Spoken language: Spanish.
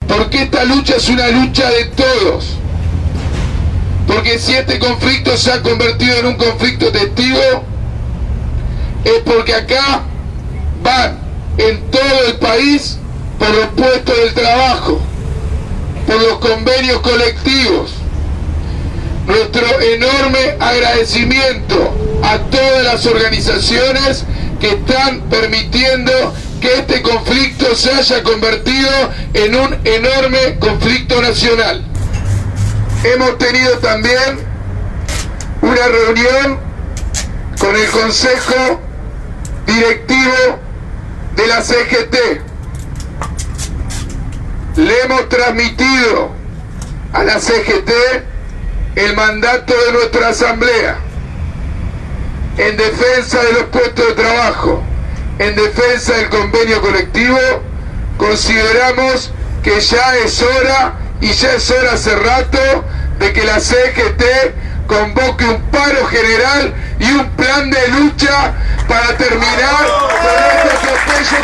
porque esta lucha es una lucha de todos. Porque si este conflicto se ha convertido en un conflicto testigo, es porque acá van en todo el país por los puestos del trabajo, por los convenios colectivos. Nuestro enorme agradecimiento a todas las organizaciones que están permitiendo que este conflicto se haya convertido en un enorme conflicto nacional. Hemos tenido también una reunión con el Consejo Directivo de la CGT. Le hemos transmitido a la CGT el mandato de nuestra asamblea en defensa de los puestos de trabajo, en defensa del convenio colectivo. Consideramos que ya es hora, y ya es hora hace rato, de que la CGT convoque un paro general y un plan de lucha para terminar con este atropello